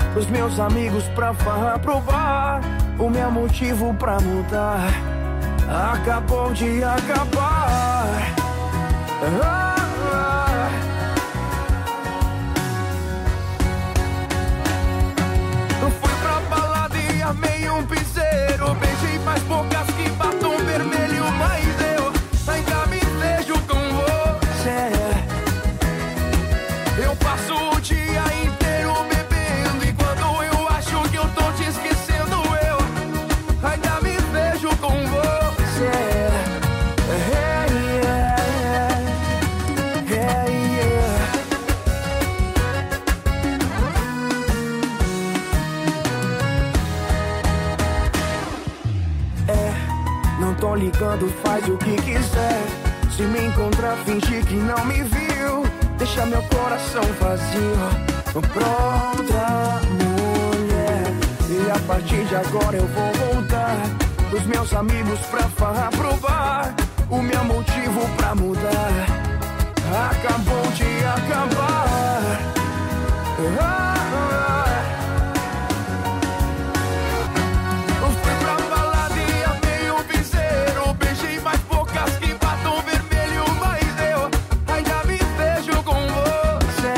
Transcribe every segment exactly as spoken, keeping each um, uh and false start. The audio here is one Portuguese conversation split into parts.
os meus amigos pra farra provar. O meu motivo pra mudar acabou de acabar. Ah, ah. Eu fui pra balada e amei um piseiro. Beijei mais bocas que batom vermelho, mas eu ainda me vejo com você. Eu passo o dia inteiro bebendo e quando eu acho que eu tô te esquecendo, eu ainda me vejo com você. Hey, yeah, yeah. Hey, yeah. É, não tô ligando, faz o que quiser. Se me encontrar, finge que não me viu. Deixa meu coração vazio pra outra mulher. E a partir de agora eu vou voltar os meus amigos pra farra provar. O meu motivo pra mudar acabou de acabar. Ah, ah. Eu fui pra balada e amei um piseiro. Beijei mais bocas que batom vermelho, mas eu ainda me vejo com você.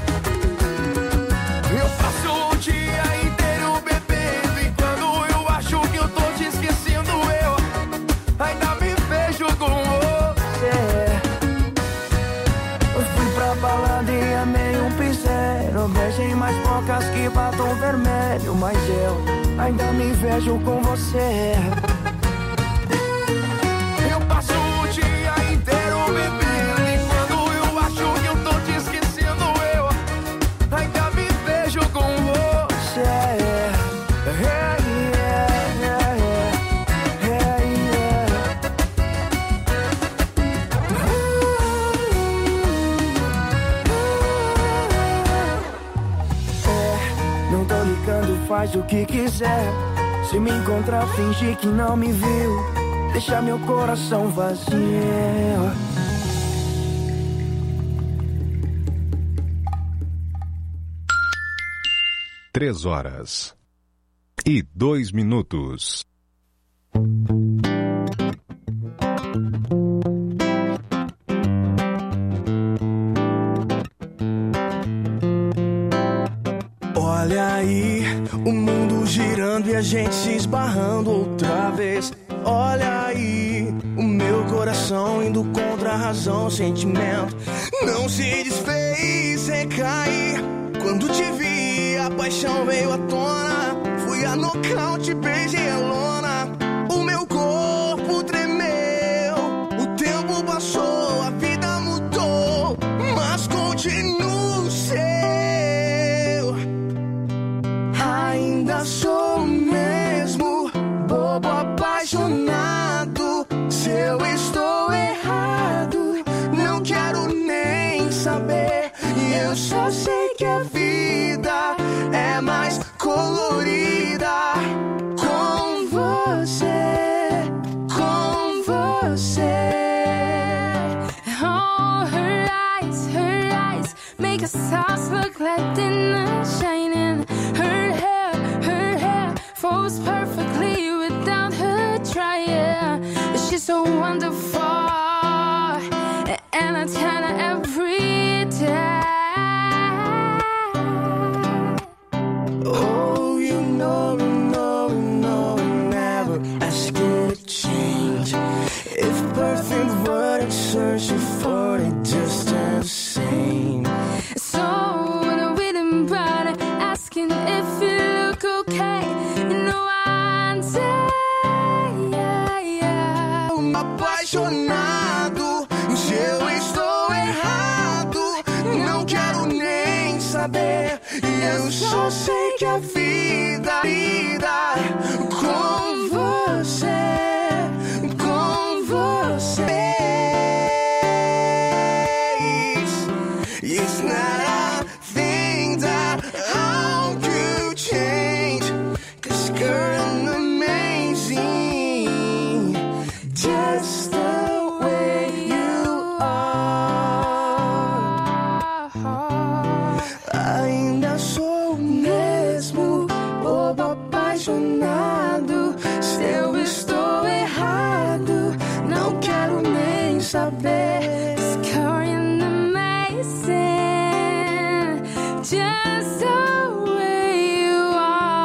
Eu passo o dia inteiro bebendo e quando eu acho que eu tô te esquecendo, eu ainda me vejo com você. Eu fui pra balada e amei um piseiro. Beijei mais bocas que batom vermelho, mas eu ainda me vejo com você. Eu passo o dia inteiro bebendo e quando eu acho que eu tô te esquecendo, eu ainda me vejo com você. Hey, yeah, yeah, yeah. Hey, yeah. É, não tô ligando, faz o que quiser. Se me encontrar, finge que não me viu. Deixa meu coração vazio. Três horas e dois minutos. Olha aí, o mundo girando e a gente se esbarrando outra vez. Olha aí, o meu coração indo contra a razão, o sentimento não se desfez, recair. Quando te vi, a paixão veio à tona. Fui a nocaute, beijei a lona. O meu corpo tremeu, o tempo passou, a vida mudou, mas continuo seu. Ainda sou o mesmo bobo apaixonado. Se eu estou errado, não quero nem saber. E eu só sei que a vida é mais colorida com você, com você. Oh, her eyes, her eyes make us stars look like dinner shining. Her hair, her hair falls perfectly without her trying. She's so wonderful, and I tell her every day. Oh, you know, no, no, never ask you to change. If perfect were to search for it, just the same. So when I'm reading about it, asking if you look okay, you know I say, yeah, yeah. Apaixonado, se eu estou errado, não quero nem saber. E eu só sei que a vida, vida com você, com você. It's not a thing that I'll do change. 'Cause girl, I'm amazing, just the way you are. Ainda sou o mesmo just the way you are.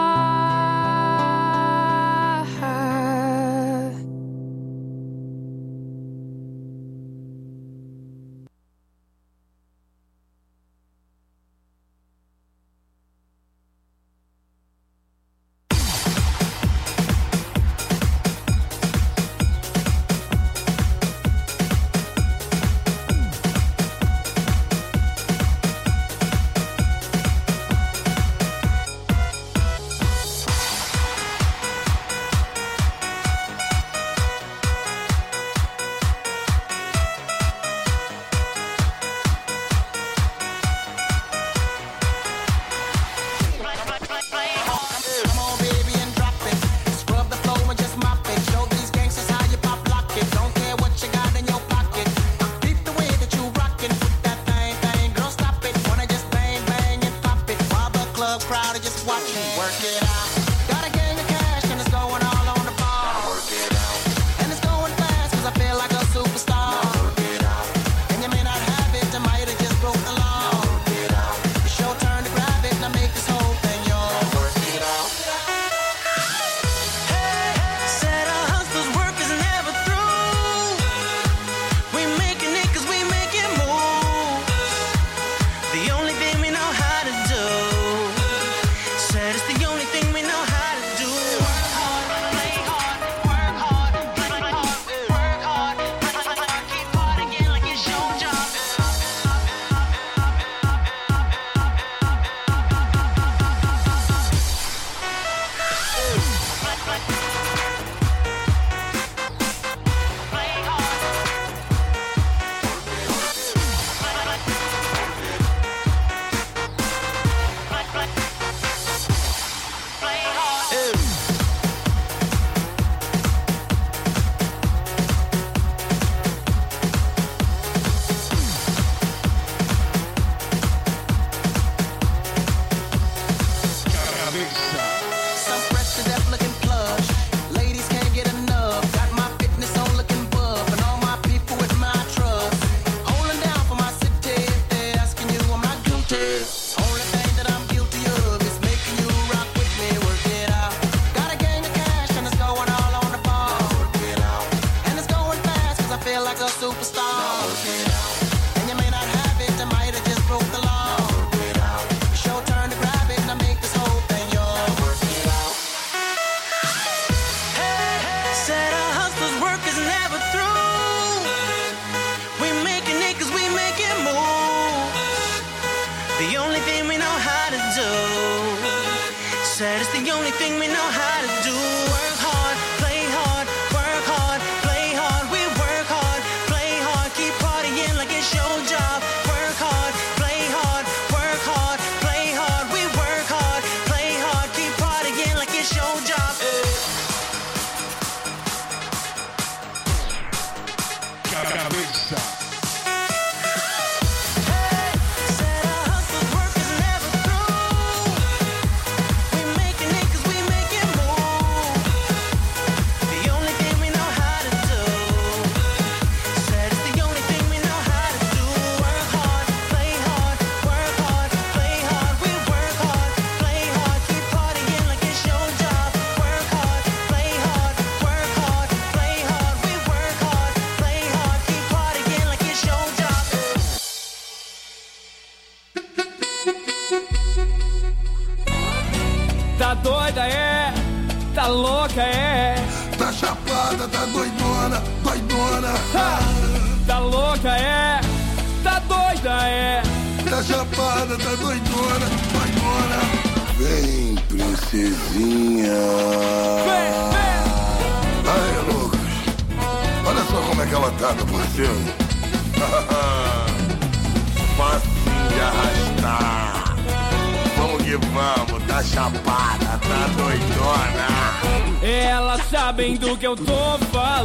Do que eu tô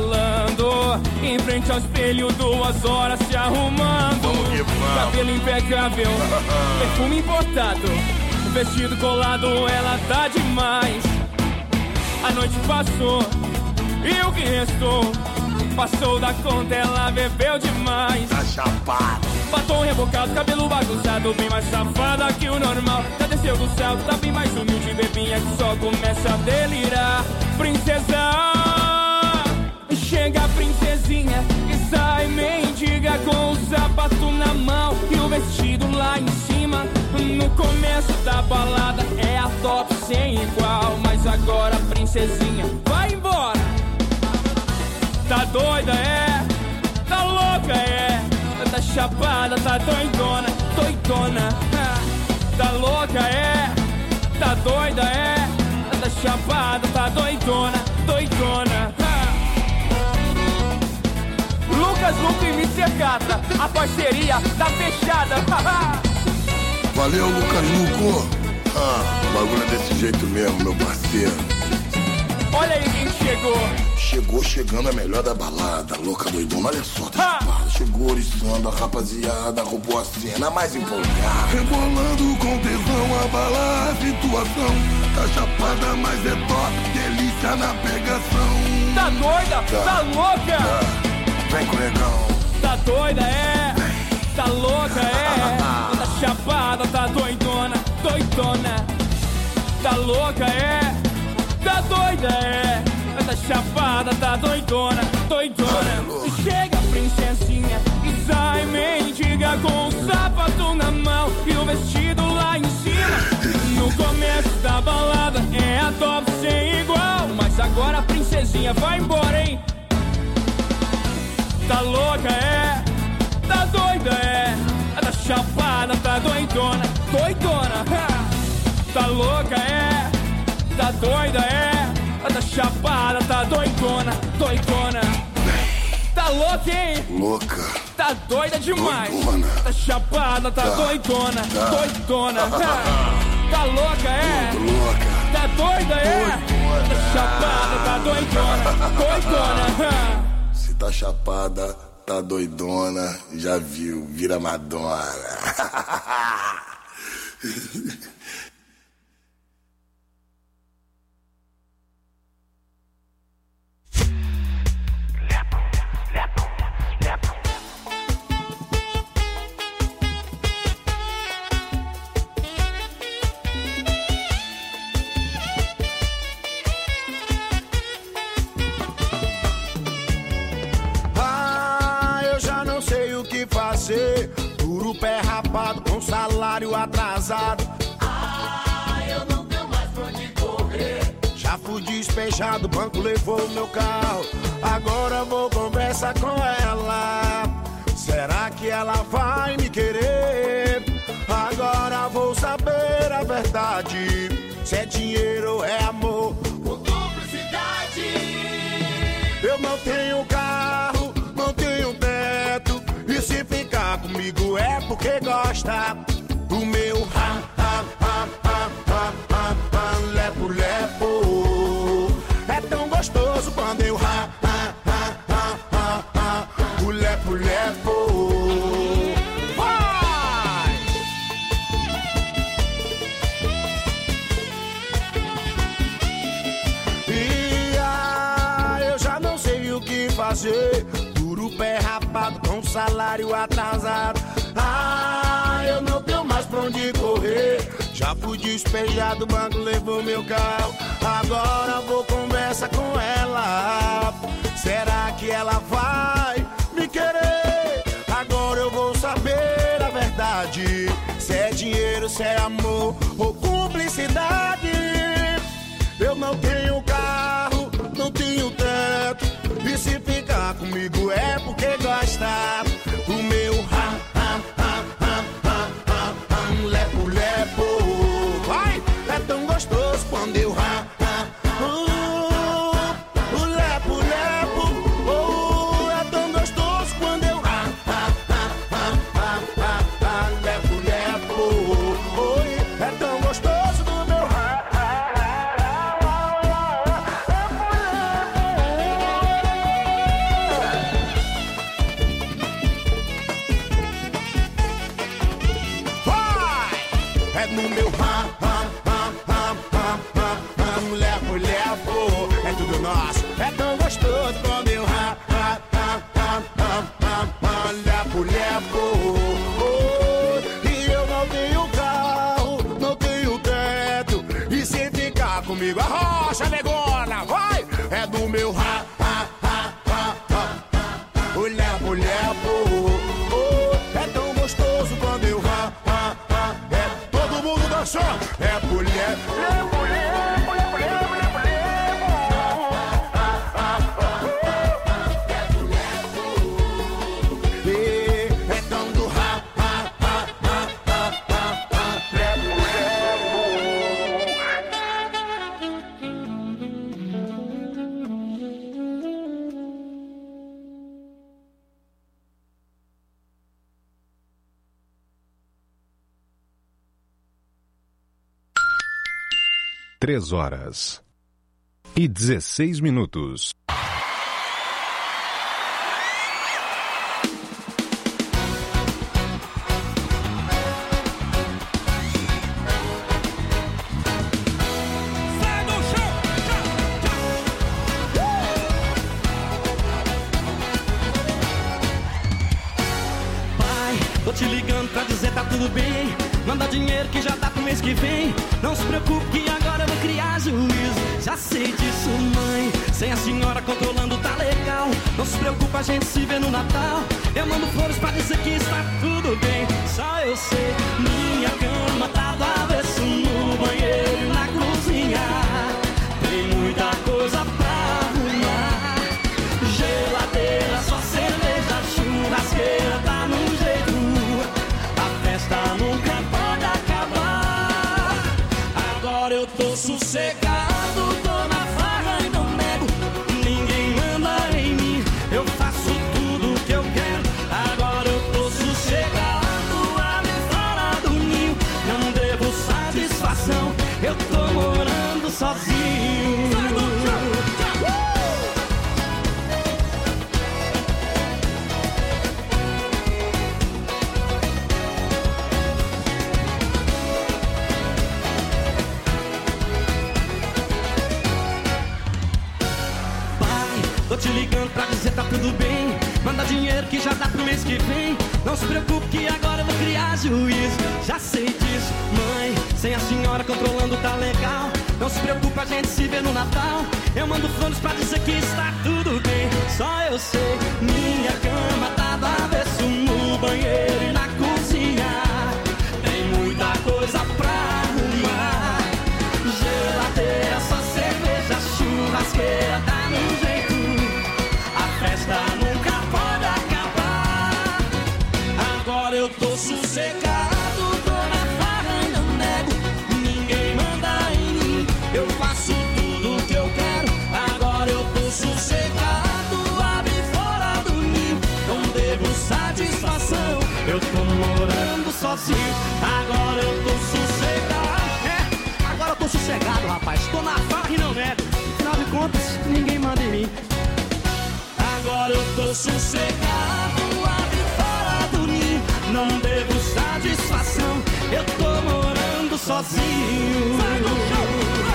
falando, em frente ao espelho, duas horas se arrumando. Vamos que vamos. Cabelo impecável, perfume importado, vestido colado, ela tá demais. A noite passou e o que restou passou da conta, ela bebeu demais. Tá chapada. Batom rebocado, cabelo bagunçado, bem mais safada que o normal. Já desceu do céu, tá bem mais humilde, bebinha que só começa a delirar. Princesa, chega a princesinha e sai mendiga com o sapato na mão e o vestido lá em cima. No começo da balada é a top sem igual, mas agora a princesinha vai embora. Tá doida, é? Tá louca, é? Tá chapada, tá doidona, doidona. Tá louca, é? Tá doida, é? Tá chapada, tá doidona, doidona. Lucas, Luco e mister Catra, a parceria tá fechada. Valeu, Lucas Luco. Ah, o bagulho é desse jeito mesmo, meu parceiro. Olha aí quem chegou. Chegou chegando a melhor da balada, louca doidona, olha só, tá chapada. Chegou oriçando a rapaziada, roubou a cena mais empolgada. Rebolando com tesão, abalar a situação. Tá chapada, mas é top, delícia na pegação. Tá doida? Tá, tá louca? Tá. Vem com o negão. Tá doida, é? Tá louca, é? Tá chapada, tá doidona, doidona. Tá louca, é? Tá doida, é? Tá chapada, tá doidona, doidona. Chega a princesinha e sai mendiga com o sapato na mão e o vestido lá em cima. No começo da balada é a top sem igual, mas agora a princesinha vai embora, hein? Tá louca, é? Tá doida, é? Tá chapada, tá doidona, doidona. Tá louca, é? Tá doida, é? Tá chapada, tá doidona, doidona. Tá louca, hein? Louca. Tá doida demais. Doidona. Tá chapada, tá, tá. doidona, tá. doidona. Tá louca, é? Muito louca. Tá doida, é? Doidona. Tá chapada, tá doidona, doidona. Se tá chapada, tá doidona, já viu, vira Madonna. Duro pé rapado com salário atrasado. Ah, eu não tenho mais pra onde correr. Já fui despejado, o banco levou o meu carro. Agora vou conversar com ela. Será que ela vai me querer? Agora vou saber a verdade. Se é dinheiro ou é amor por duplicidade. Eu não tenho carro, não tenho teto. E se ficar comigo é porque gosta do meu ha, ha, ha, ha, ha, ha, ha, lepo, lepo. É tão gostoso quando eu ha, ha, ha, ha, ha, ha, o lepo, lepo. Vai! E ah, eu já não sei o que fazer. Pé rapado com salário atrasado. Ah, eu não tenho mais pra onde correr. Já fui despejado, o banco levou meu carro. Agora vou conversar com ela. Será que ela vai me querer? Agora eu vou saber a verdade. Se é dinheiro, se é amor ou cumplicidade. Eu não tenho carro, não tenho teto. E se ficar comigo é porque gosta do meu ha, ha, ha, ha, ha, ha, ha, lepo, lepo. Vai, é tão gostoso quando eu ha, ha, uh, o lepo, lepo. Oh, é tão gostoso quando eu ha, ha, ha, ha, ha, ha, ha, lepo, lepo. Oi, é tão gostoso do meu ha, ha, ha, ha, comigo, arrocha, negona, vai! É do meu ra, ra, ra, ra, ra. Mulher, mulher, oh, oh. É tão gostoso quando eu ra, ra, ra. É todo mundo dançou, é mulher, mulher, mulher, mulher, mulher, mulher, mulher. É mulher, oh. É tão do ra, ra, ra, ra, ra, ra, ra. É mulher, Três horas e dezesseis minutos. Sai do chão! Pai, tô te ligando pra dizer tá tudo bem. Manda dinheiro que já dá pro mês que vem. Não se preocupe que agora eu vou criar juízo. Já sei disso, mãe. Sem a senhora controlando tá legal. Não se preocupe, a gente se vê no Natal. Eu mando flores pra dizer que está tudo bem. Só eu sei, minha cama tá do avesso no banheiro e na cozinha. Tem muita coisa pra arrumar. Geladeira, só cerveja, churrasqueira tá no jeito. A festa nunca pode acabar. Agora eu tô sossegado, tô na farra e não nego. Ninguém manda em mim, eu faço tudo que eu quero. Agora eu tô sossegado, ali fora do ninho. Não devo satisfação, eu tô morando sozinho. Tô te ligando pra dizer tá tudo bem. Manda dinheiro que já dá pro mês que vem. Não se preocupe que agora eu vou criar juízo. Já sei disso, mãe. Sem a senhora controlando tá legal. Não se preocupe, a gente se vê no Natal. Eu mando flores pra dizer que está tudo bem. Só eu sei, minha cama tá do avesso no banheiro e na cozinha. Tem muita coisa pra arrumar. Geladeira, só cerveja, churrasqueira tá no jeito. A festa nunca pode acabar. Agora eu tô sossegado, tô na farra e não nego. Ninguém manda em mim, eu faço tudo que eu quero. Agora eu tô sossegado, abre fora do ninho. Não devo satisfação, eu tô morando sozinho. Agora eu tô sossegado. É, agora eu tô sossegado, rapaz. Tô na farra e não nego. Afinal de contas, ninguém manda em mim. Agora eu tô sossegado, abre fora do ninho. Não devo satisfação, eu tô morando sozinho. Sai do chão!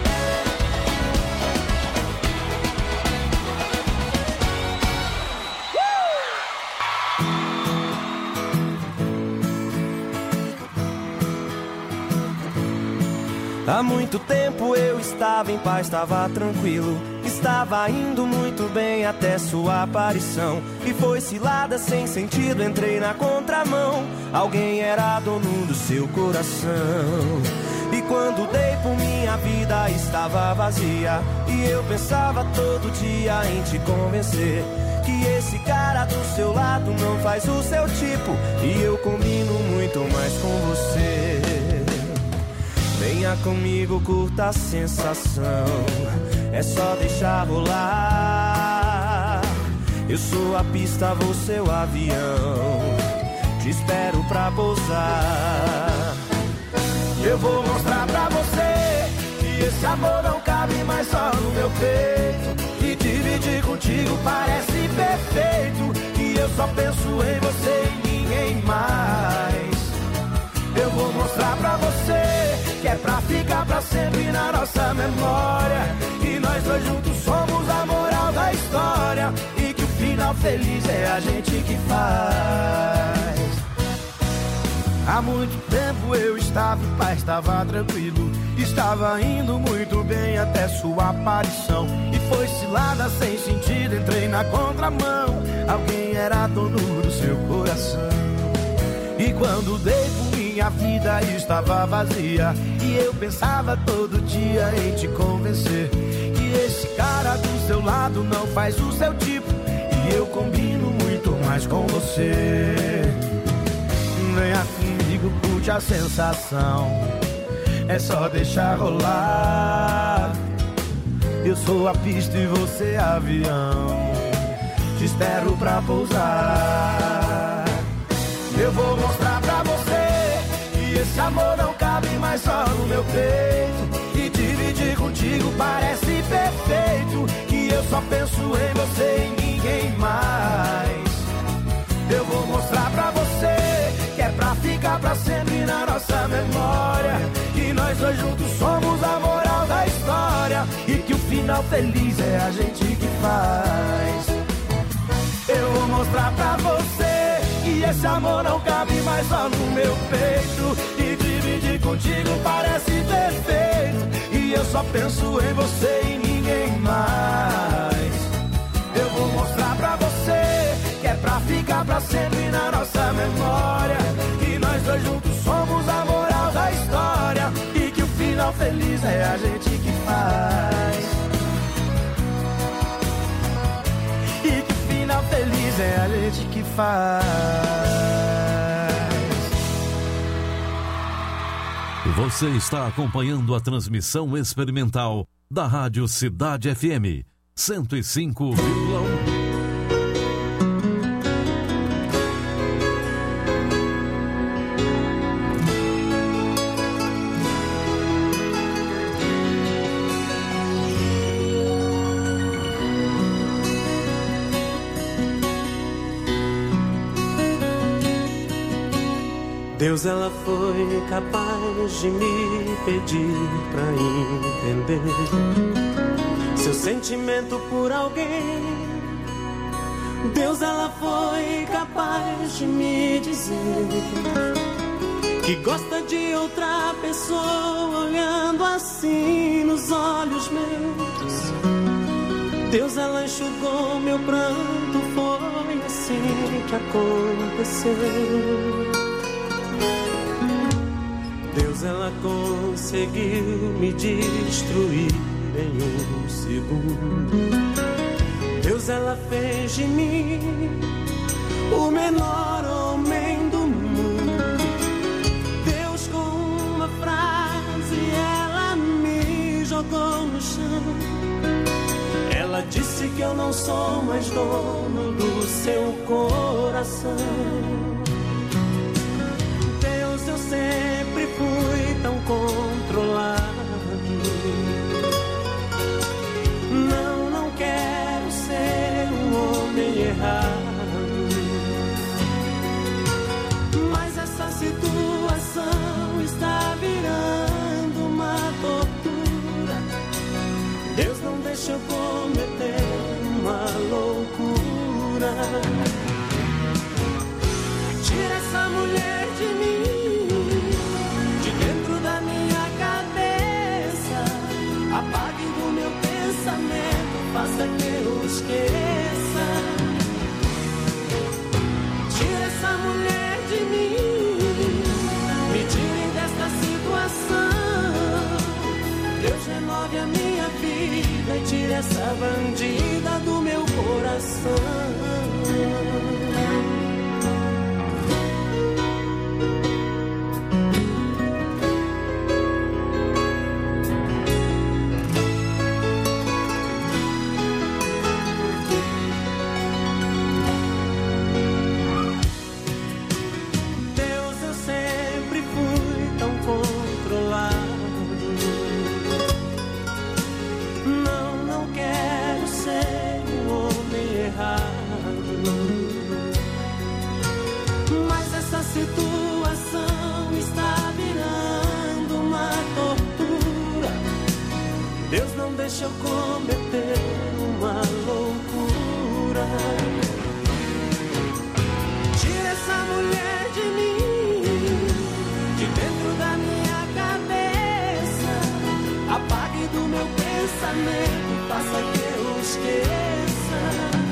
Há muito tempo eu estava em paz, estava tranquilo. Estava indo muito bem até sua aparição. E foi cilada sem sentido, entrei na contramão. Alguém era dono do seu coração. E quando dei por minha vida estava vazia. E eu pensava todo dia em te convencer que esse cara do seu lado não faz o seu tipo. E eu combino muito mais com você. Venha comigo, curta a sensação. É só deixar rolar. Eu sou a pista, você o avião. Te espero pra pousar. Eu vou mostrar pra você que esse amor não cabe mais só no meu peito. E dividir contigo parece perfeito. Que eu só penso em você e ninguém mais. Eu vou mostrar pra você que é pra ficar pra sempre na nossa memória. E nós dois juntos somos a moral da história. E que o final feliz é a gente que faz. Há muito tempo eu estava em paz, estava tranquilo, estava indo muito bem até sua aparição. E foi cilada sem sentido, entrei na contramão. Alguém era dono do seu coração. E quando dei por minha vida estava vazia, e eu pensava todo dia em te convencer que esse cara do seu lado não faz o seu tipo, e eu combino muito mais com você. Venha comigo, curte a sensação, é só deixar rolar. Eu sou a pista e você avião, te espero pra pousar. Eu vou mostrar pra você que esse amor não cabe mais só no meu peito, e dividir contigo parece perfeito, que eu só penso em você e ninguém mais. Eu vou mostrar pra você que é pra ficar pra sempre na nossa memória, que nós dois juntos somos a moral da história, e que o final feliz é a gente que faz. Eu vou mostrar pra você que esse amor não cabe mais só no meu peito, e dividir contigo parece perfeito, e eu só penso em você e ninguém mais. Eu vou mostrar pra você que é pra ficar pra sempre na nossa memória, que nós dois juntos somos a moral da história, e que o final feliz é a gente que faz. E que o final feliz é a gente que faz. Você está acompanhando a transmissão experimental da Rádio Cidade F M cento e cinco vírgula um. Deus, ela foi capaz de me pedir pra entender seu sentimento por alguém. Deus, ela foi capaz de me dizer que gosta de outra pessoa olhando assim nos olhos meus. Deus, ela enxugou meu pranto, foi assim que aconteceu. Deus, ela conseguiu me destruir em um segundo. Deus, ela fez de mim o menor homem do mundo. Deus, com uma frase, ela me jogou no chão. Ela disse que eu não sou mais dono do seu coração. Deus, eu sempre fui tão controlado. Não, não quero ser um homem errado. Mas essa situação está virando uma tortura. Deus, não deixa eu cometer uma loucura. Tira essa mulher de mim, de dentro da minha cabeça. Apague do meu pensamento, faça que eu esqueça. Tira essa mulher de mim, me tirem desta situação. Deus, renove a minha vida e tire essa bandida do meu coração. Situação está virando uma tortura. Deus, não deixa eu cometer uma loucura. Tira essa mulher de mim, do meu pensamento, faça que eu esqueça.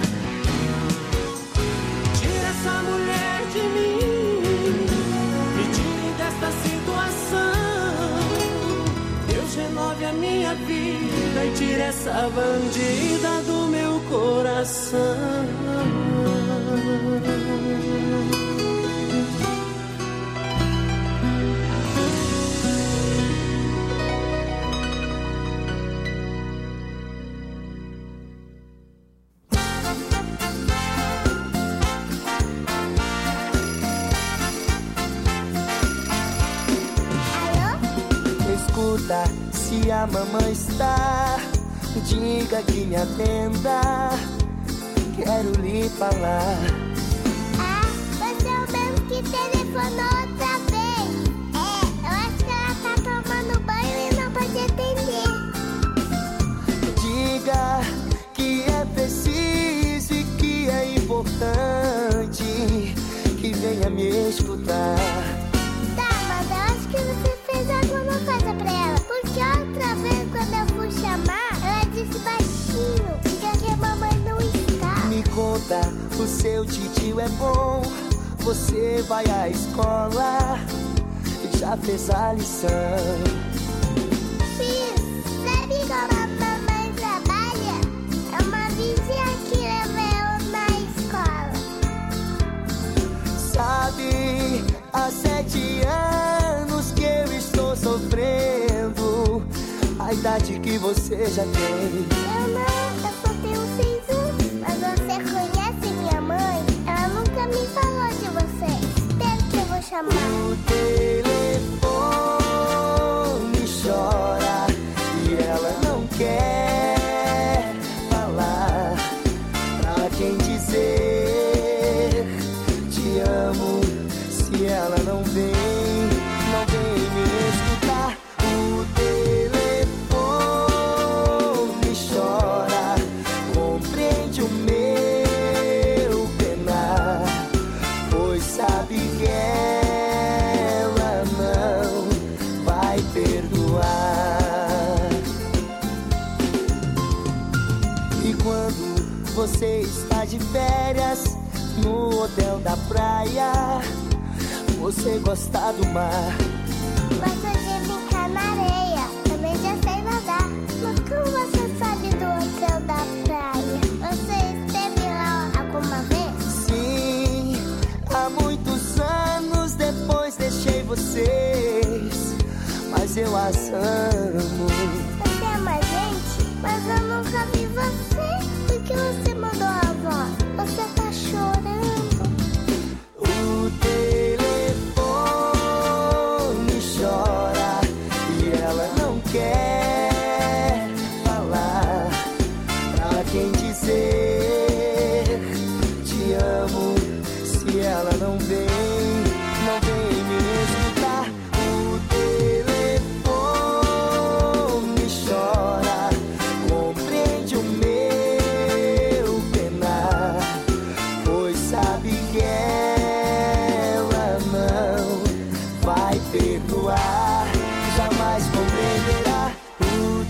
Tira essa mulher de mim, me tire desta situação. Deus renove a minha vida e tire essa bandida do meu coração. Se a mamãe está, diga que me atenda. Quero lhe falar. Ah, você é o mesmo que telefonou outra vez. É, eu acho que ela tá tomando banho e não pode atender. Diga que é preciso e que é importante que venha me escutar. Tá, mas eu acho que você fez alguma coisa pra ela. Porque outra vez quando eu fui chamar, ela disse baixinho, diga que a mamãe não está. Me conta, o seu titio é bom, você vai à escola, já fez a lição. Fiz, sabe como a mamãe trabalha? É uma vizinha que leva eu na escola. Sabe, há sete anos que eu estou sofrendo, a idade que você já tem. Eu não, eu só tenho seis anos. Mas você conhece minha mãe? Ela nunca me falou de você. Espero que eu vou chamar. O telefone chora e ela não quer falar. Pra quem dizer te amo, se ela não vem, não vem me escutar. O telefone chora, compreende o meu penar, pois sabe que ela não vai perdoar. E quando você está de férias no hotel da praia, você gosta do mar. Gosto de brincar na areia, também já sei nadar. Mas como você sabe do hotel da praia? Você esteve lá alguma vez? Sim, há muitos anos depois deixei vocês, mas eu as amo. Você ama a gente, mas eu nunca vi você. Por que você mandou a avó? Você tá chorando. O telefone chora e ela não quer falar. Pra quem dizer te amo, se ela não vem, não vem me escutar. O telefone chora, compreende o meu penar, pois sabe que ela não vai perdoar, jamais compreenderá. O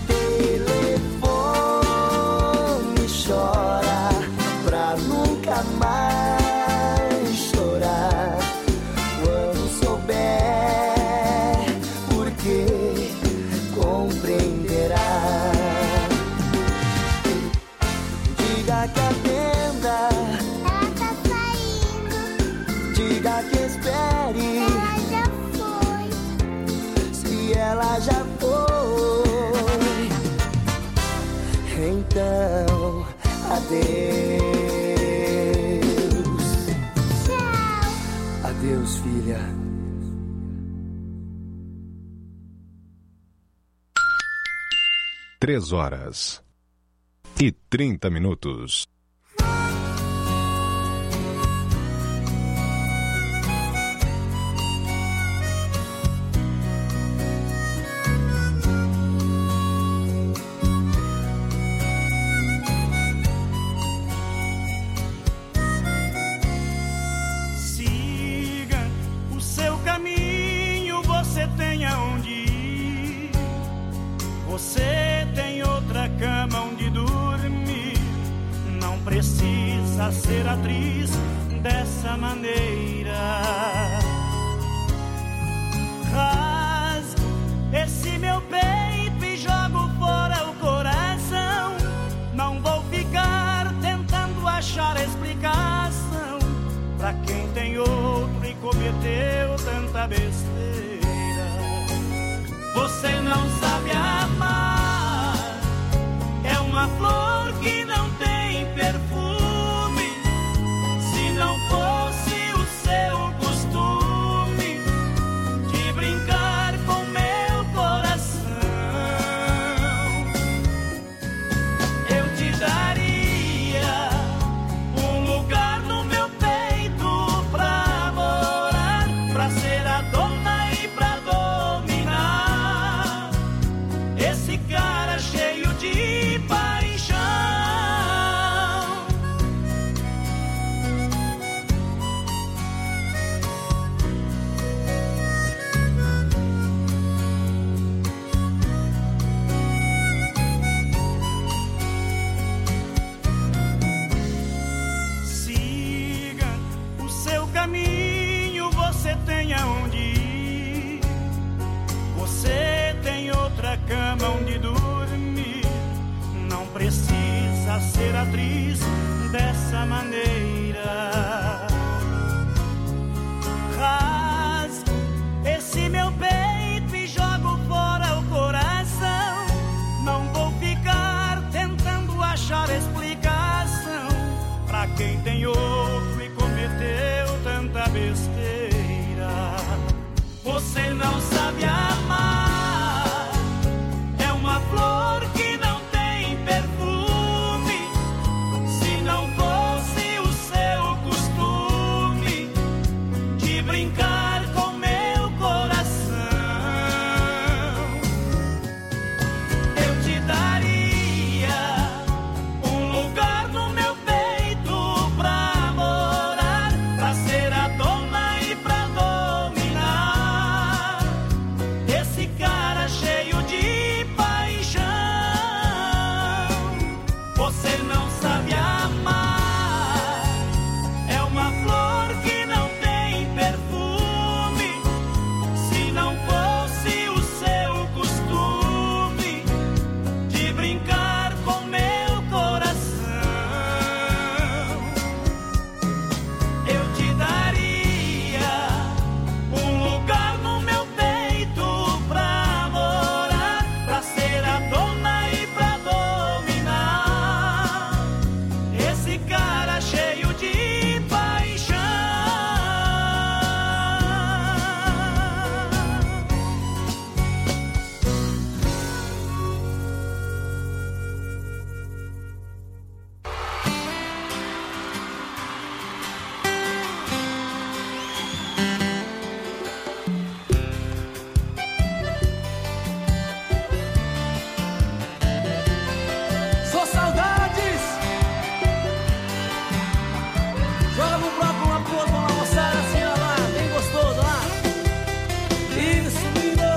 telefone chora pra nunca mais chorar. Quando souber, porque compreenderá. Diga que atenda, Ela tá saindo, diga que espere, ela já foi. se ela já foi, então adeus. Tchau. Adeus, filha. Três horas e trinta minutos. Siga o seu caminho, você tem aonde ir. Você precisa ser atriz dessa maneira. Rasgo esse meu peito e jogo fora o coração. Não vou ficar tentando achar explicação pra quem tem outro e cometeu tanta besteira. Você não sabe amar, é uma flor que não tem perfume. Se não fosse o seu costume de brincar com meu coração, eu te daria um lugar no meu peito pra morar, pra ser a dona e pra dominar esse cara cheio de paixão. Siga o seu caminho, você tem aonde ir. Você tem outra cama onde dormir. Não precisa ser atriz dessa maneira. Rasgo esse meu peito e jogo fora o coração. Não vou ficar tentando achar explicação pra quem tem outro e cometeu tanta besteira. Você não sabe amar, é uma flor que não tem perfume. Se não fosse o seu costume de brincar com meu coração, eu te daria um lugar no meu peito pra morar, pra ser a dona e pra dominar esse cara cheio de paixão. Você não sabe amar, é uma flor que não tem perfume. Se não fosse o seu costume de brincar com meu coração, eu te daria um lugar no meu peito pra morar, pra ser a dona e pra dominar esse cara cheio de paixão. Só saudades. Joga no bloco uma pro outro, uma moçada assim, ó lá, bem gostoso, lá. Isso, lindo.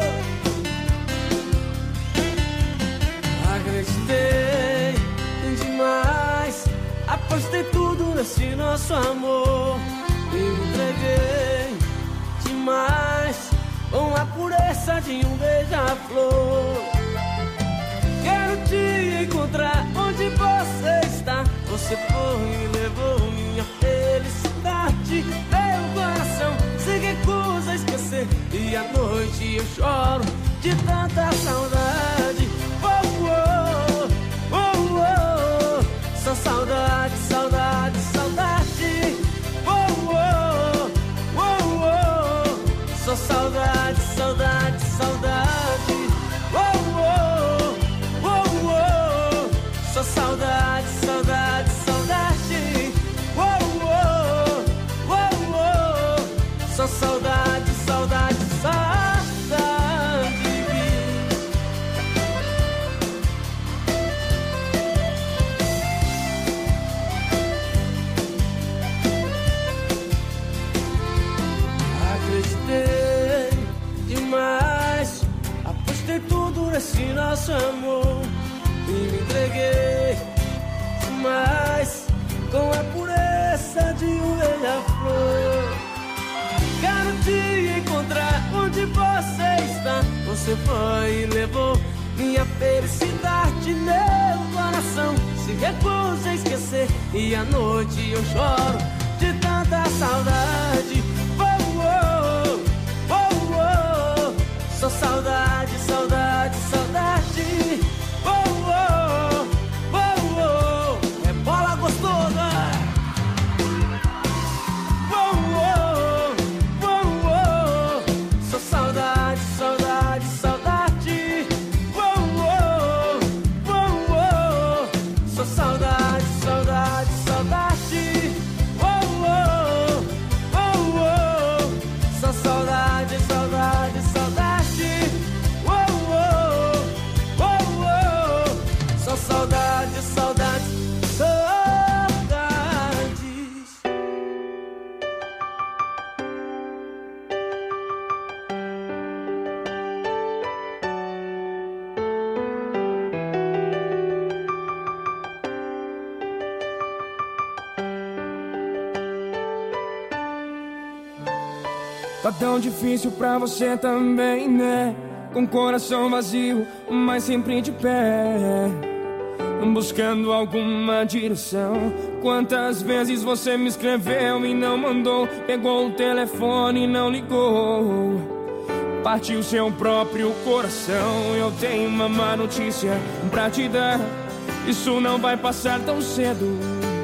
Acreditei demais, apostei tudo nesse nosso amor e me entreguei demais com a pureza de um beija-flor. Quero te encontrar onde você está. Você foi e levou minha felicidade. Meu coração se recusa a esquecer, e à noite eu choro de tanta saudade. Oh, oh, oh, oh. Só saudade, saudade, saudade. Oh, oh, oh, oh. Só saudade, saudade, saudade. Oh, oh, oh, oh. Só saudade, saudade, saudade. Oh, oh, oh, oh. Só saudade, saudade, saudade. Acreditei demais, apostei tudo nesse nosso amor e me entreguei demais com a pureza de um beija-flor. Quero te encontrar onde você está. Você foi e levou minha felicidade, meu coração se recusa a esquecer. E à noite eu choro de tanta saudade. Oh, oh, oh, oh. Só saudade, saudade, saudade. Oh, oh, oh, oh. É bola gostosa. Oh, oh, oh, oh. Só saudade, saudade, saudade. Oh, oh, oh, oh. Só saudade, saudade, saudade. Oh, oh, oh, oh. Só saudade, saudade, saudade. Oh, oh, oh, oh. Só saudade, saudade, saudades. Tá tão difícil pra você também, né? Com coração vazio, mas sempre de pé, buscando alguma direção. Quantas vezes você me escreveu e não mandou? Pegou o telefone e não ligou. Partiu seu próprio coração. Eu tenho uma má notícia pra te dar. Isso não vai passar tão cedo.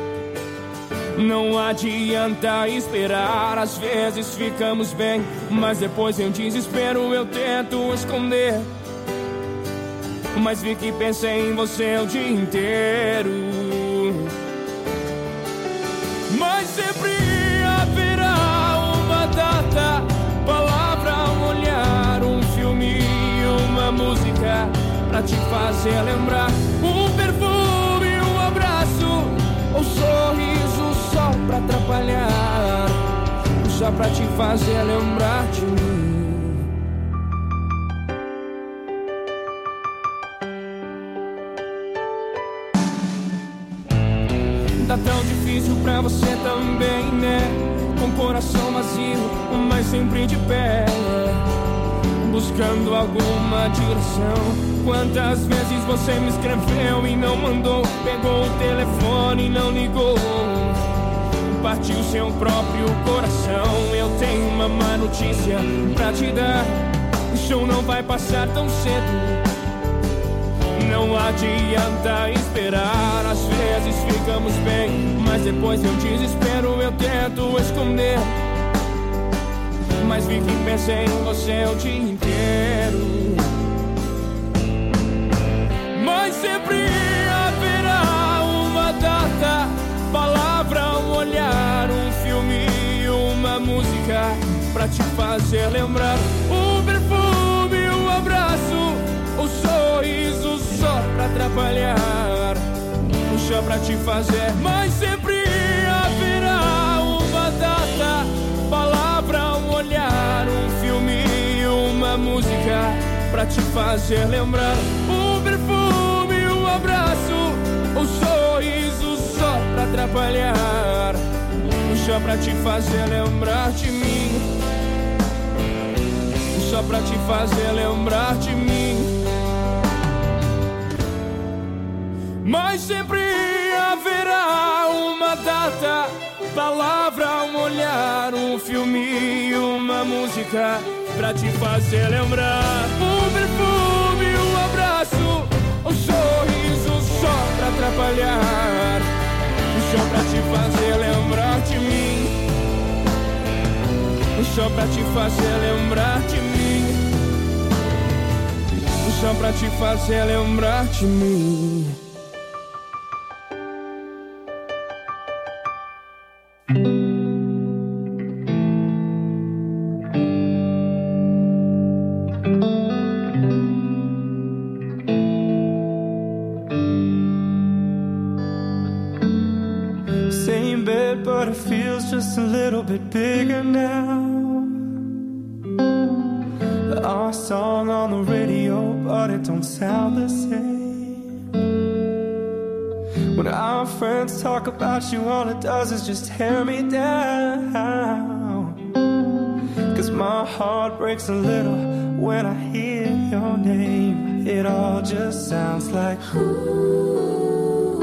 Não adianta esperar, às vezes ficamos bem, mas depois em desespero eu tento esconder. Mas vi que pensei em você o dia inteiro. Mas sempre haverá uma data, palavra, um olhar, um filme, uma música pra te fazer lembrar. Um perfume, um abraço, um sorriso só pra atrapalhar, só pra te fazer lembrar de mim. Tá tão difícil pra você também, né? Com coração vazio, mas sempre de pé, buscando alguma direção. Quantas vezes você me escreveu e não mandou? Pegou o telefone e não ligou. Partiu seu próprio coração. Eu tenho uma má notícia pra te dar. O show não vai passar tão cedo. Não adianta esperar, às vezes ficamos bem, mas depois eu desespero, eu tento esconder. Mas vi que pensei em você o dia inteiro. Mas sempre haverá uma data, palavra, um olhar, um filme, uma música pra te fazer lembrar. Um perfume, um abraço, um sorriso só pra atrapalhar, só pra te fazer. Mas sempre haverá uma data, palavra, um olhar, um filme, uma música pra te fazer lembrar. Um perfume, um abraço, um sorriso só pra atrapalhar, só pra te fazer lembrar de mim, só pra te fazer lembrar de mim. Mas sempre haverá uma data, palavra, um olhar, um filme, uma música pra te fazer lembrar. Um perfume, um abraço, um sorriso só pra atrapalhar, só pra te fazer lembrar de mim, só pra te fazer lembrar de mim, só pra te fazer lembrar de mim. Same bed, but it feels just a little bit bigger now. Our song on the radio, but it don't sound the same. When our friends talk about you, all it does is just tear me down. Cause my heart breaks a little when I hear your name. It all just sounds like ooh.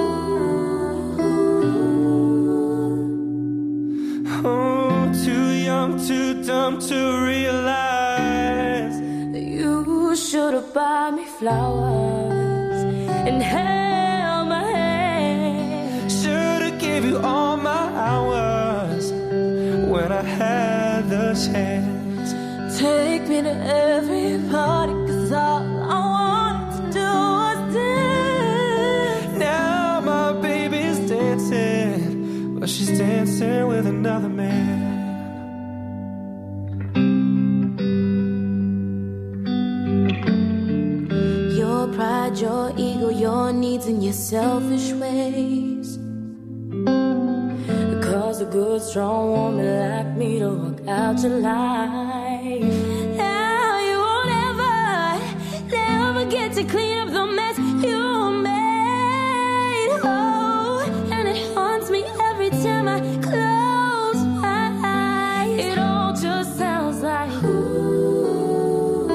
Oh, too young, too dumb to realize that you should have bought me flowers and held my hand. Should have gave you all my hours when I had the chance. Take me to every party, cause all I wanted to do was dance. Now my baby's dancing, but she's dancing with another man. Your pride, your ego, your needs and your selfish ways cause a good, strong woman like me to walk out your life. Now you won't ever, never get to clean up the mess you made. Oh, and it haunts me every time I close my eyes. It all just sounds like ooh.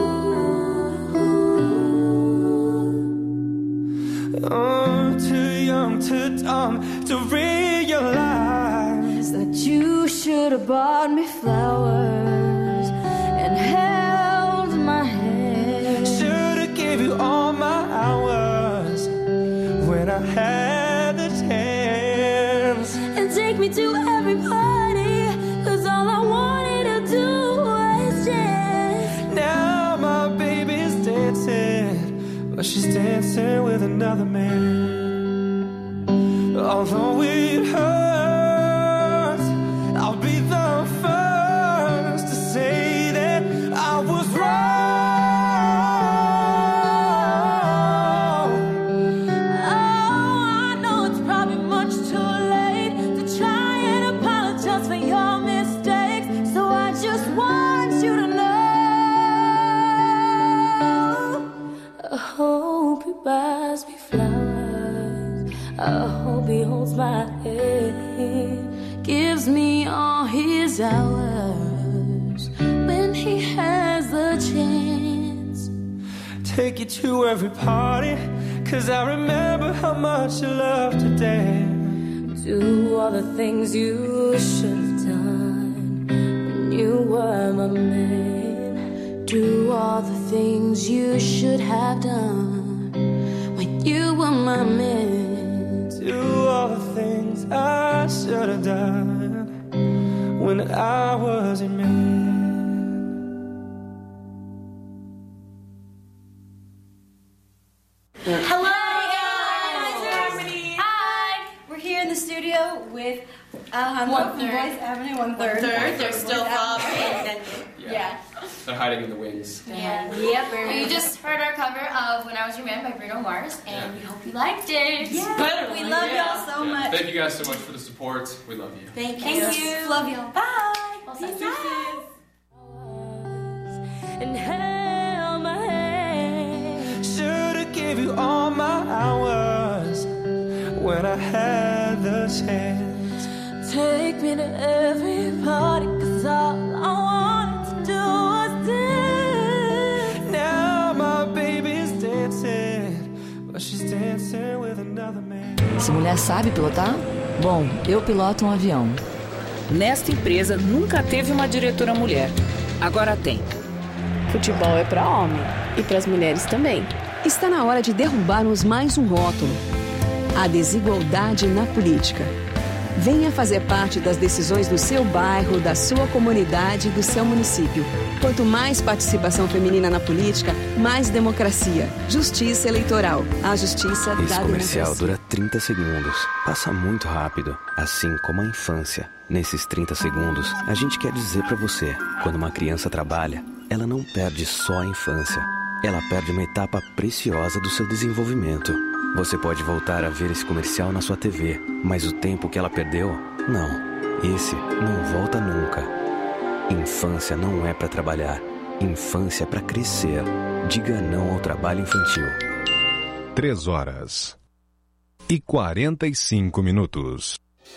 Oh, too young, too dumb to realize that you should have bought me flowers and held my hand. Should have gave you all my hours when I had the chance. And take me to every party, cause all I wanted to do was dance. Now my baby's dancing, but she's dancing with another man. Although it hurts, I'll be the first to say that I was wrong. Oh, I know it's probably much too late to try and apologize for your mistakes. So I just want you to know I hope he buys me flowers, I hope he holds my hand, gives me all his hours when he has the chance. Take you to every party, cause I remember how much you love to dance. Do all the things you should have done when you were my man. Do all the things you should have done when you were my man. Do all the things I should have done when I was your man. Hello, guys! Hi! We're here in the studio with um, One from third. Boys Avenue, one third. One third. They're still Boys bobbing. Avenue. Yeah. Yeah. They're hiding in the wings. Yeah. Yep. We We just heard our cover of When I Was Your Man by Bruno Mars, and we hope you liked it. Yeah. Better. We love Yeah. y'all so Yeah. much. Thank you guys so much for the support. We love you. Thank you. Thank you. Love y'all. Bye. Peace out. And held my hand. Should have gave you all my hours when I had the chance. Take me to every party, cause all I wanted to do was dance. Now my baby's dancing, but she's dancing with another man. Se mulher sabe pilotar? Bom, eu piloto um avião. Nesta empresa nunca teve uma diretora mulher. Agora tem. Futebol é para homem e para as mulheres também. Está na hora de derrubarmos mais um rótulo: a desigualdade na política. Venha fazer parte das decisões do seu bairro, da sua comunidade e do seu município. Quanto mais participação feminina na política, mais democracia. Justiça eleitoral. A justiça da Esse comercial democracia. dura trinta segundos. Passa muito rápido, assim como a infância. Nesses trinta segundos, a gente quer dizer pra você: quando uma criança trabalha, ela não perde só a infância. Ela perde uma etapa preciosa do seu desenvolvimento. Você pode voltar a ver esse comercial na sua T V, mas o tempo que ela perdeu, não. Esse não volta nunca. Infância não é pra trabalhar. Infância é pra crescer. Diga não ao trabalho infantil. Três horas e quarenta e cinco minutos.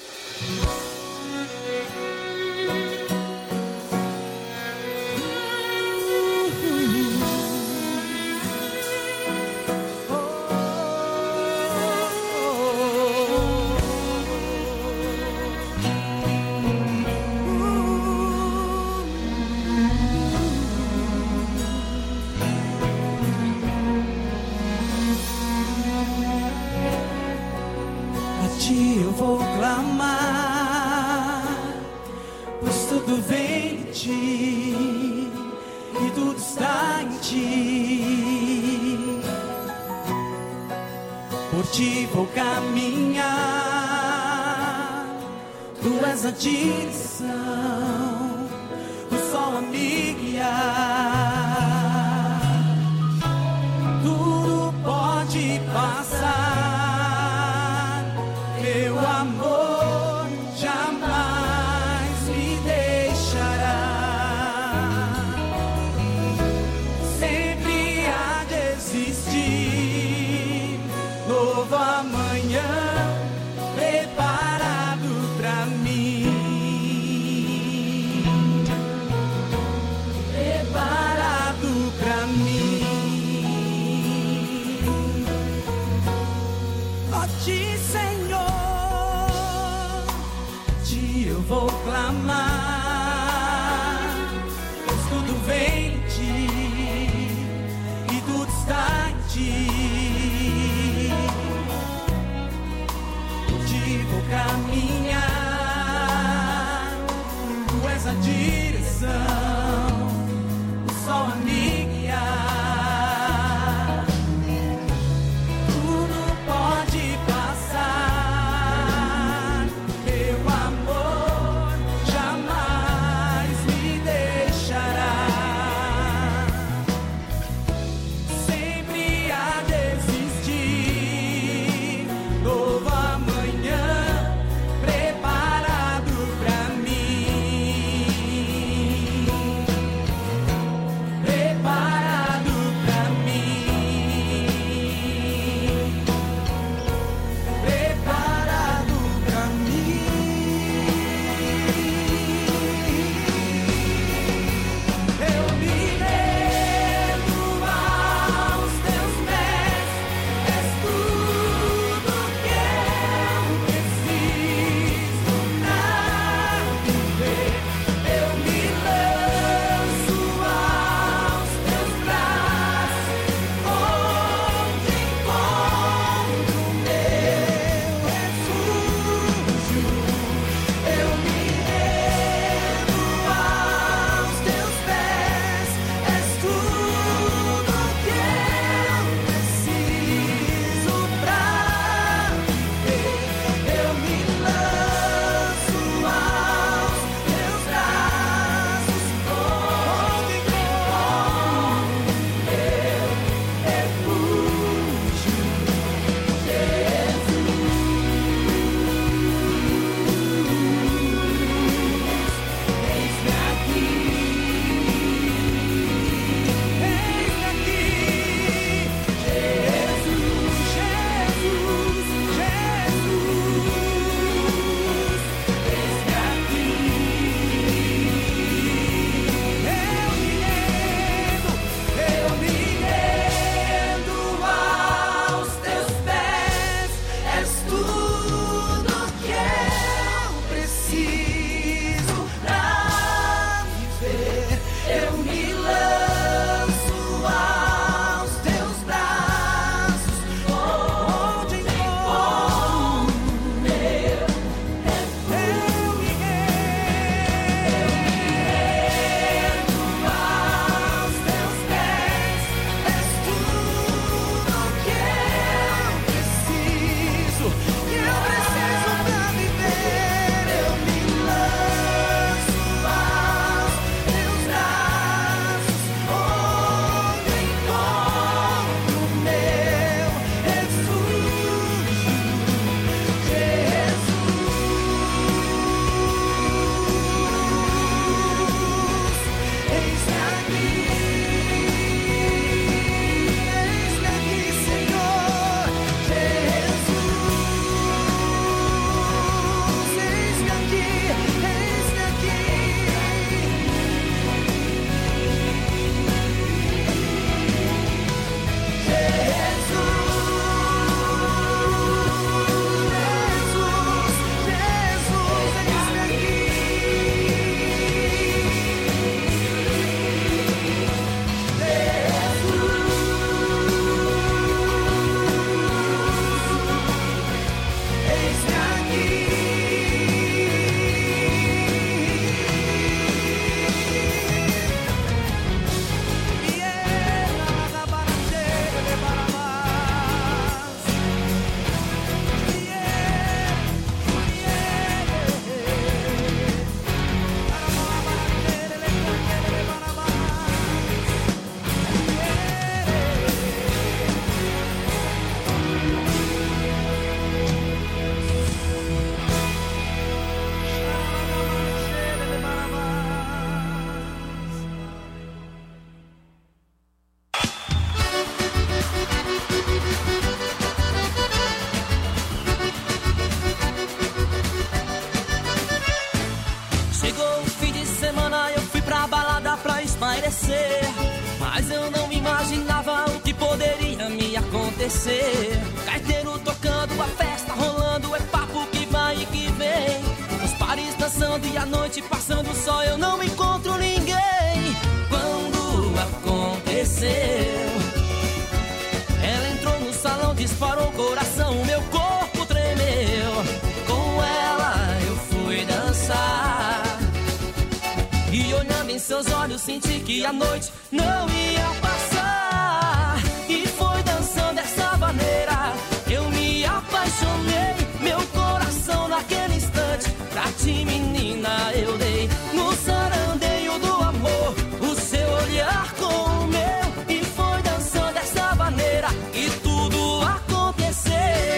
Eu vou clamar, pois tudo vem de ti e tudo está em ti. Por ti vou caminhar, tu és a direção, o sol a me guiar. Tudo pode passar, meu amor jamais me deixará. Sempre há de existir novo amanhã preparado pra mim. Preparado pra mim. Ó ti, Senhor, eu vou clamar, pois tudo vem de ti e tudo está em ti. Por ti vou caminhar, tu és a direção, o sol a me guiar. Tudo pode passar, meu amor jamais me deixará. Sempre há de existir novo amanhã aparecer, mas eu não imaginava o que poderia me acontecer. Gaiteiro tocando, a festa rolando, é papo que vai e que vem. Os pares dançando e a noite passando, só eu não encontro ninguém. Quando aconteceu, ela entrou no salão, disparou o coração, meu corpo tremeu. Com ela eu fui dançar e olhando em seus olhos senti que a noite não ia passar. E foi dançando dessa maneira que eu me apaixonei. Meu coração naquele instante pra ti, menina, eu dei. No sarandeio do amor, o seu olhar com o meu. E foi dançando dessa maneira que tudo aconteceu.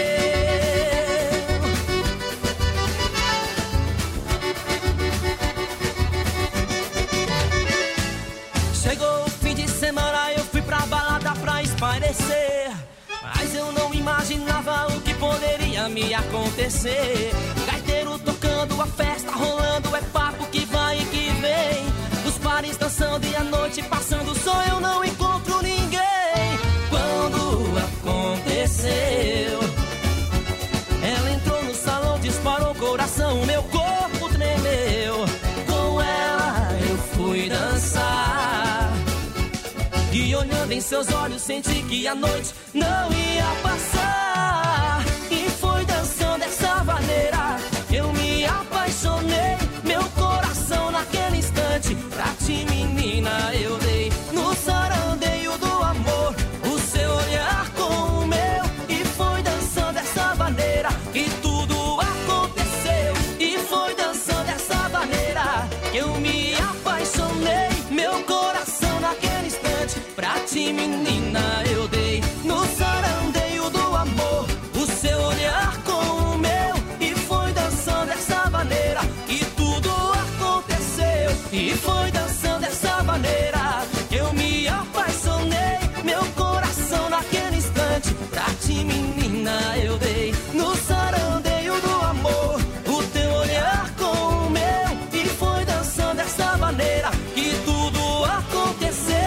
Chegou o fim de semana, eu fui pra balada pra espairecer, mas eu não imaginava o que poderia me acontecer. Gaiteiro tocando, a festa rolando, é papo que vai e que vem. Os pares dançando e a noite passando, só eu não encontro ninguém. Quando aconteceu, ela entrou no salão, disparou o coração, meu corpo tremeu. Com ela eu fui dançar e olhando em seus olhos senti que a noite não ia passar. E foi dançando dessa maneira eu me apaixonei. Meu coração naquele instante pra ti, menina, eu dei. No sarandeio do amor, o seu olhar com o meu. E foi dançando dessa maneira que tudo aconteceu. E foi dançando dessa maneira que eu me apaixonei. Meu coração naquele instante pra ti, menina, eu dei. No sarandeio do amor, o seu olhar com o meu. E foi dançando dessa maneira que tudo aconteceu. E foi dançando dessa maneira que eu me apaixonei. Meu coração naquele instante pra ti, menina, eu dei. No sarandeio do amor, o teu olhar com o meu. E foi dançando dessa maneira que tudo aconteceu.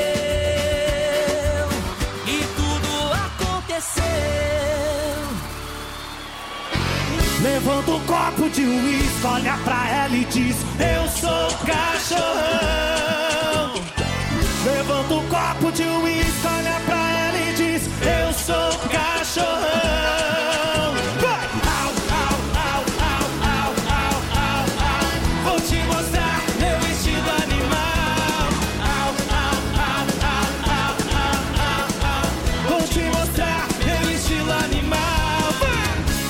E tudo aconteceu. Levanta um copo de uísque, olha pra ela e diz: eu sou cachorrão. Levanta um copo de uísque, olha pra ela e diz: eu sou cachorrão. Vai! Au, au, au, au, au, au, au, au. Vou te mostrar meu estilo animal. Au, au, au, au, au, au, au, au. Vou te mostrar meu estilo animal. Vai!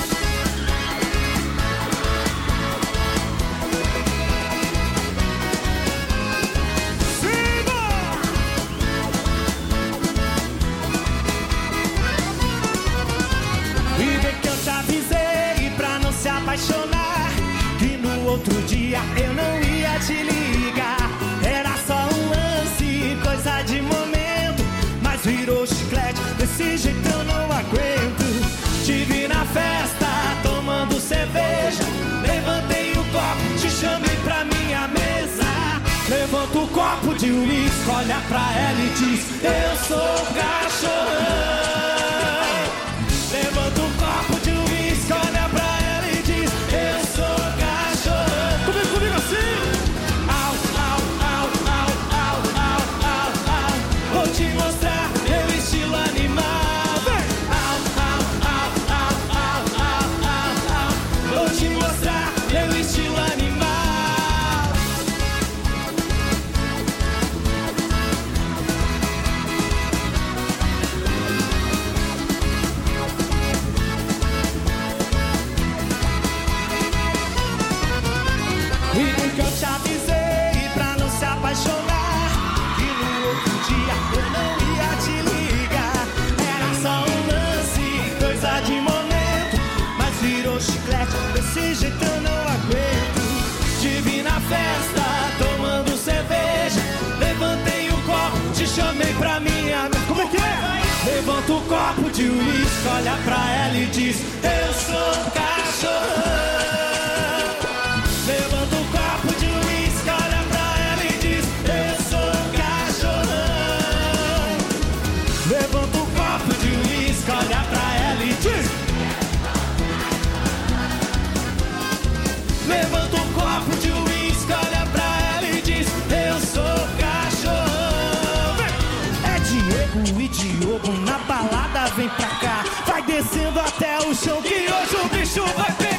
Apaixonar, que no outro dia eu não ia te ligar. Era só um lance, coisa de momento, mas virou chiclete, desse jeito eu não aguento. Te vi na festa, tomando cerveja, levantei o copo, te chamei pra minha mesa. Levanta o copo de uísque, olha pra ela e diz: eu sou cachorrão. Levanta o copo de uísque, olha pra ela. Eu sou cachorro. Comigo, comigo assim. Au, au, au, au, au, au, au, au. Vou te mostrar meu estilo animal. Vem. Au, au, au, au, au, au, au, au. Vou te mostrar meu estilo animal. E porque eu te avisei pra não se apaixonar, que no outro dia eu não ia te ligar. Era só um lance, coisa de momento, mas virou chiclete, desse jeito eu não aguento. Te vi na festa, tomando cerveja, levantei o copo, te chamei pra minha... Como é que é? Levanta o copo de uísque, olha pra ela e diz: eu sou cachorro. Levanta o copo de uísque, olha pra ela e diz: eu sou cachorro. descendo até o chão, que hoje o bicho vai pegar.